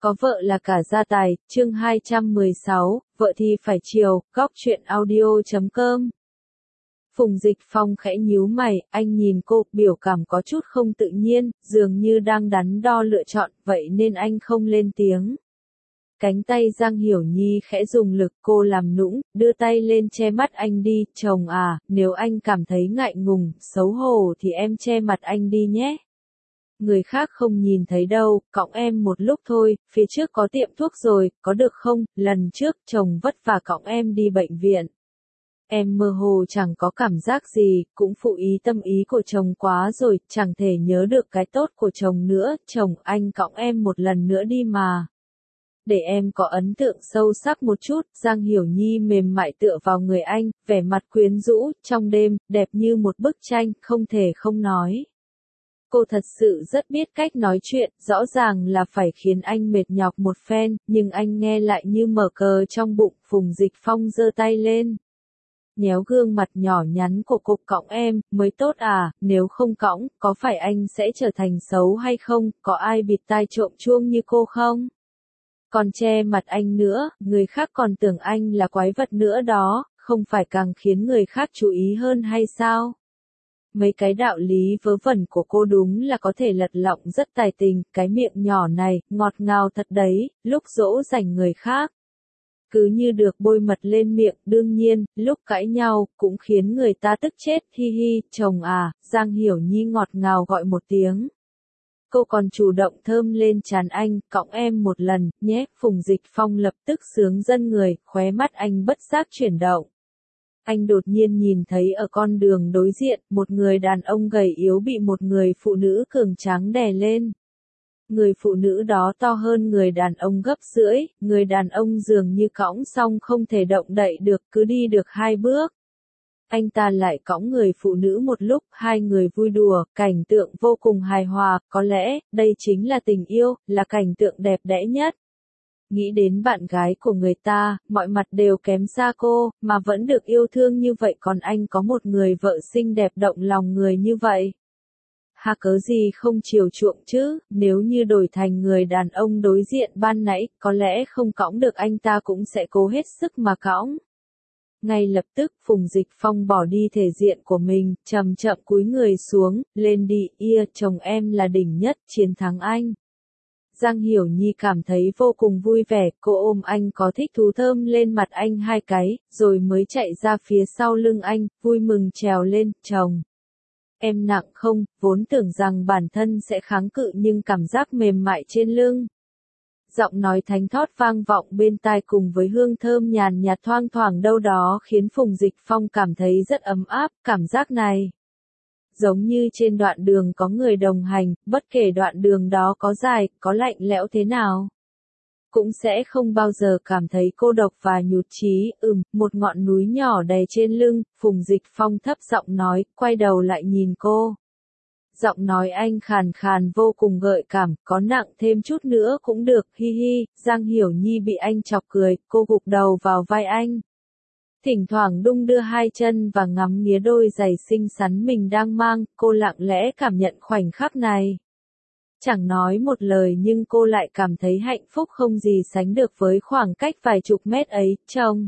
Có vợ là cả gia tài, chương 216, vợ thì phải chiều, góc truyện audio.com. Phùng Dịch Phong khẽ nhíu mày, anh nhìn cô, biểu cảm có chút không tự nhiên, dường như đang đắn đo lựa chọn, vậy nên anh không lên tiếng. Cánh tay Giang Hiểu Nhi khẽ dùng lực, cô làm nũng, đưa tay lên che mắt anh đi, chồng à, nếu anh cảm thấy ngại ngùng, xấu hổ thì em che mặt anh đi nhé. Người khác không nhìn thấy đâu, cõng em một lúc thôi, phía trước có tiệm thuốc rồi, có được không? Lần trước chồng vất vả cõng em đi bệnh viện. Em mơ hồ chẳng có cảm giác gì, cũng phụ ý tâm ý của chồng quá rồi, chẳng thể nhớ được cái tốt của chồng nữa, chồng anh cõng em một lần nữa đi mà. Để em có ấn tượng sâu sắc một chút, Giang Hiểu Nhi mềm mại tựa vào người anh, vẻ mặt quyến rũ, trong đêm, đẹp như một bức tranh, không thể không nói. Cô thật sự rất biết cách nói chuyện, rõ ràng là phải khiến anh mệt nhọc một phen, nhưng anh nghe lại như mở cờ trong bụng. Phùng Dịch Phong giơ tay lên. Nhéo gương mặt nhỏ nhắn của cô, cõng em, mới tốt à, nếu không cõng, có phải anh sẽ trở thành xấu hay không, có ai bịt tai trộm chuông như cô không? Còn che mặt anh nữa, người khác còn tưởng anh là quái vật nữa đó, không phải càng khiến người khác chú ý hơn hay sao? Mấy cái đạo lý vớ vẩn của cô đúng là có thể lật lọng rất tài tình, cái miệng nhỏ này, ngọt ngào thật đấy, lúc dỗ dành người khác. Cứ như được bôi mật lên miệng, đương nhiên, lúc cãi nhau, cũng khiến người ta tức chết, hi hi, chồng à, Giang Hiểu Nhi ngọt ngào gọi một tiếng. Cô còn chủ động thơm lên trán anh, cõng em một lần, nhé, Phùng Dịch Phong lập tức sướng dân người, khóe mắt anh bất giác chuyển động. Anh đột nhiên nhìn thấy ở con đường đối diện, một người đàn ông gầy yếu bị một người phụ nữ cường tráng đè lên. Người phụ nữ đó to hơn người đàn ông gấp rưỡi, người đàn ông dường như cõng xong không thể động đậy được, cứ đi được 2 bước. Anh ta lại cõng người phụ nữ một lúc, hai người vui đùa, cảnh tượng vô cùng hài hòa, có lẽ, đây chính là tình yêu, là cảnh tượng đẹp đẽ nhất. Nghĩ đến bạn gái của người ta, mọi mặt đều kém xa cô, mà vẫn được yêu thương như vậy, còn anh có một người vợ xinh đẹp động lòng người như vậy. Hà cớ gì không chiều chuộng chứ, nếu như đổi thành người đàn ông đối diện ban nãy, có lẽ không cõng được anh ta cũng sẽ cố hết sức mà cõng. Ngay lập tức, Phùng Dịch Phong bỏ đi thể diện của mình, chậm chậm cúi người xuống, lên đi, chồng em là đỉnh nhất, chiến thắng anh. Giang Hiểu Nhi cảm thấy vô cùng vui vẻ, cô ôm anh có thích thú thơm lên mặt anh 2 cái, rồi mới chạy ra phía sau lưng anh, vui mừng trèo lên, chồng. Em nặng không, vốn tưởng rằng bản thân sẽ kháng cự nhưng cảm giác mềm mại trên lưng. Giọng nói thánh thót vang vọng bên tai cùng với hương thơm nhàn nhạt thoang thoảng đâu đó khiến Phùng Dịch Phong cảm thấy rất ấm áp, cảm giác này. Giống như trên đoạn đường có người đồng hành, bất kể đoạn đường đó có dài, có lạnh lẽo thế nào. Cũng sẽ không bao giờ cảm thấy cô độc và nhụt chí, một ngọn núi nhỏ đè trên lưng, Phùng Dịch Phong thấp giọng nói, quay đầu lại nhìn cô. Giọng nói anh khàn khàn vô cùng gợi cảm, có nặng thêm chút nữa cũng được, hi hi, Giang Hiểu Nhi bị anh chọc cười, cô gục đầu vào vai anh. Thỉnh thoảng đung đưa 2 chân và ngắm nghía đôi giày xinh xắn mình đang mang, cô lặng lẽ cảm nhận khoảnh khắc này. Chẳng nói một lời nhưng cô lại cảm thấy hạnh phúc không gì sánh được với khoảng cách vài chục mét ấy, chồng.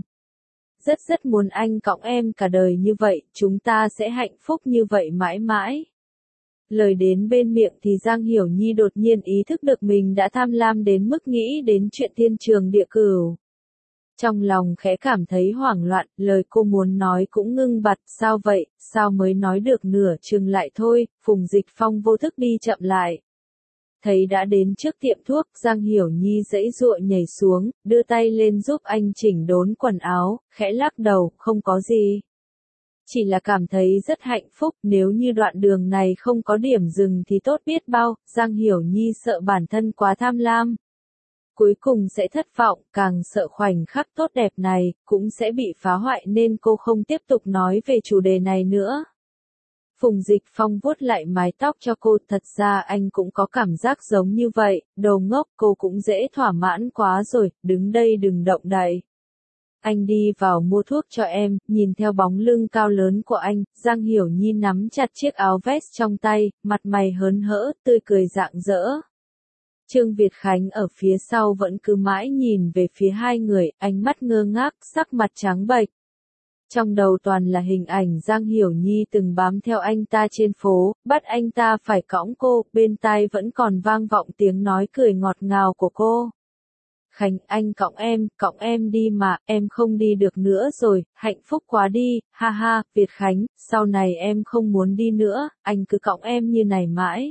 Rất muốn anh cõng em cả đời như vậy, chúng ta sẽ hạnh phúc như vậy mãi mãi. Lời đến bên miệng thì Giang Hiểu Nhi đột nhiên ý thức được mình đã tham lam đến mức nghĩ đến chuyện thiên trường địa cửu. Trong lòng khẽ cảm thấy hoảng loạn, lời cô muốn nói cũng ngưng bặt, sao vậy, sao mới nói được nửa chừng lại thôi, Phùng Dịch Phong vô thức đi chậm lại. Thấy đã đến trước tiệm thuốc, Giang Hiểu Nhi giãy giụa nhảy xuống, đưa tay lên giúp anh chỉnh đốn quần áo, khẽ lắc đầu, không có gì. Chỉ là cảm thấy rất hạnh phúc, nếu như đoạn đường này không có điểm dừng thì tốt biết bao, Giang Hiểu Nhi sợ bản thân quá tham lam. Cuối cùng sẽ thất vọng, càng sợ khoảnh khắc tốt đẹp này, cũng sẽ bị phá hoại nên cô không tiếp tục nói về chủ đề này nữa. Phùng Dịch Phong vuốt lại mái tóc cho cô, thật ra anh cũng có cảm giác giống như vậy, đồ ngốc, cô cũng dễ thỏa mãn quá rồi, đứng đây đừng động đậy. Anh đi vào mua thuốc cho em, nhìn theo bóng lưng cao lớn của anh, Giang Hiểu Nhi nắm chặt chiếc áo vest trong tay, mặt mày hớn hở, tươi cười rạng rỡ. Trương Việt Khánh ở phía sau vẫn cứ mãi nhìn về phía hai người, ánh mắt ngơ ngác, sắc mặt trắng bệch. Trong đầu toàn là hình ảnh Giang Hiểu Nhi từng bám theo anh ta trên phố, bắt anh ta phải cõng cô, bên tai vẫn còn vang vọng tiếng nói cười ngọt ngào của cô. Khánh, anh cõng em đi mà, em không đi được nữa rồi, hạnh phúc quá đi, ha ha, Việt Khánh, sau này em không muốn đi nữa, anh cứ cõng em như này mãi.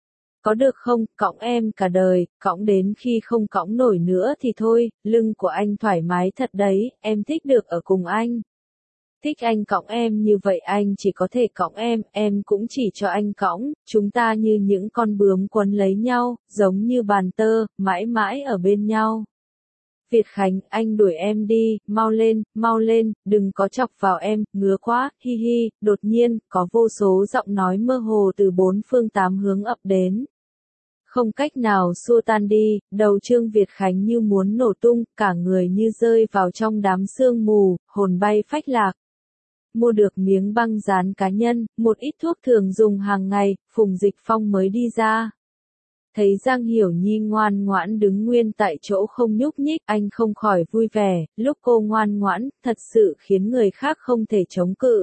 Có được không, cõng em cả đời, cõng đến khi không cõng nổi nữa thì thôi, lưng của anh thoải mái thật đấy, em thích được ở cùng anh. Thích anh cõng em như vậy anh chỉ có thể cõng em cũng chỉ cho anh cõng, chúng ta như những con bướm quấn lấy nhau, giống như bàn tơ, mãi mãi ở bên nhau. Việt Khánh, anh đuổi em đi, mau lên, đừng có chọc vào em, ngứa quá, hi hi, đột nhiên, có vô số giọng nói mơ hồ từ bốn phương tám hướng ập đến. Không cách nào xua tan đi, đầu Trương Việt Khánh như muốn nổ tung, cả người như rơi vào trong đám sương mù, hồn bay phách lạc. Mua được miếng băng dán cá nhân, một ít thuốc thường dùng hàng ngày, Phùng Dịch Phong mới đi ra. Thấy Giang Hiểu Nhi ngoan ngoãn đứng nguyên tại chỗ không nhúc nhích, anh không khỏi vui vẻ, lúc cô ngoan ngoãn, thật sự khiến người khác không thể chống cự.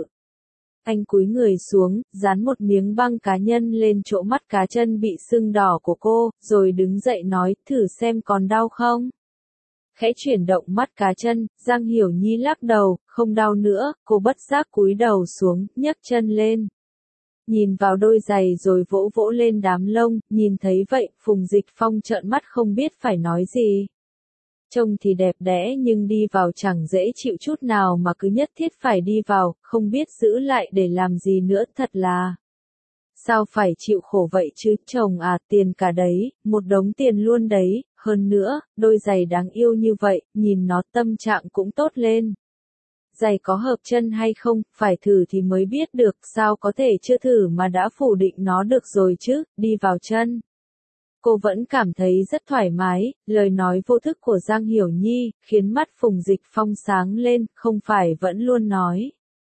Anh cúi người xuống, dán một miếng băng cá nhân lên chỗ mắt cá chân bị sưng đỏ của cô, rồi đứng dậy nói, thử xem còn đau không. Khẽ chuyển động mắt cá chân, Giang Hiểu Nhi lắc đầu, không đau nữa, cô bất giác cúi đầu xuống, nhấc chân lên. Nhìn vào đôi giày rồi vỗ vỗ lên đám lông, nhìn thấy vậy, Phùng Dịch Phong trợn mắt không biết phải nói gì. Trông thì đẹp đẽ nhưng đi vào chẳng dễ chịu chút nào mà cứ nhất thiết phải đi vào, không biết giữ lại để làm gì nữa, thật là. Sao phải chịu khổ vậy chứ, chồng à, tiền cả đấy, một đống tiền luôn đấy, hơn nữa, đôi giày đáng yêu như vậy, nhìn nó tâm trạng cũng tốt lên. Giày có hợp chân hay không, phải thử thì mới biết được, sao có thể chưa thử mà đã phủ định nó được rồi chứ, đi vào chân. Cô vẫn cảm thấy rất thoải mái, lời nói vô thức của Giang Hiểu Nhi, khiến mắt Phùng Dịch Phong sáng lên, không phải vẫn luôn nói.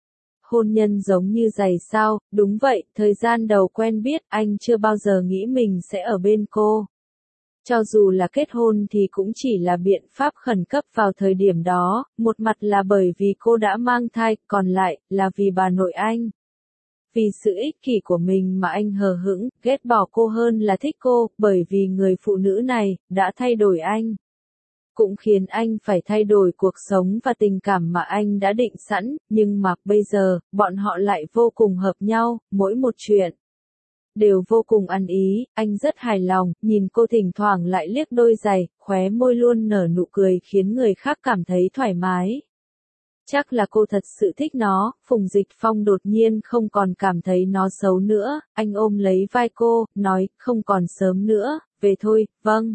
Hôn nhân giống như giày sao, đúng vậy, thời gian đầu quen biết, anh chưa bao giờ nghĩ mình sẽ ở bên cô. Cho dù là kết hôn thì cũng chỉ là biện pháp khẩn cấp vào thời điểm đó, một mặt là bởi vì cô đã mang thai, còn lại là vì bà nội anh. Vì sự ích kỷ của mình mà anh hờ hững, ghét bỏ cô hơn là thích cô, bởi vì người phụ nữ này đã thay đổi anh. Cũng khiến anh phải thay đổi cuộc sống và tình cảm mà anh đã định sẵn, nhưng mà bây giờ, bọn họ lại vô cùng hợp nhau, mỗi một chuyện đều vô cùng ăn ý, anh rất hài lòng, nhìn cô thỉnh thoảng lại liếc đôi giày, khóe môi luôn nở nụ cười khiến người khác cảm thấy thoải mái. Chắc là cô thật sự thích nó, Phùng Dịch Phong đột nhiên không còn cảm thấy nó xấu nữa, anh ôm lấy vai cô, nói, không còn sớm nữa, về thôi, vâng.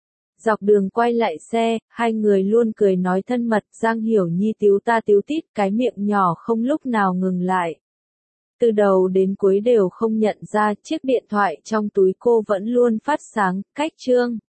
Dọc đường quay lại xe, hai người luôn cười nói thân mật, Giang Hiểu Nhi tíu ta tíu tít, cái miệng nhỏ không lúc nào ngừng lại. Từ đầu đến cuối đều không nhận ra chiếc điện thoại trong túi cô vẫn luôn phát sáng, cách Trương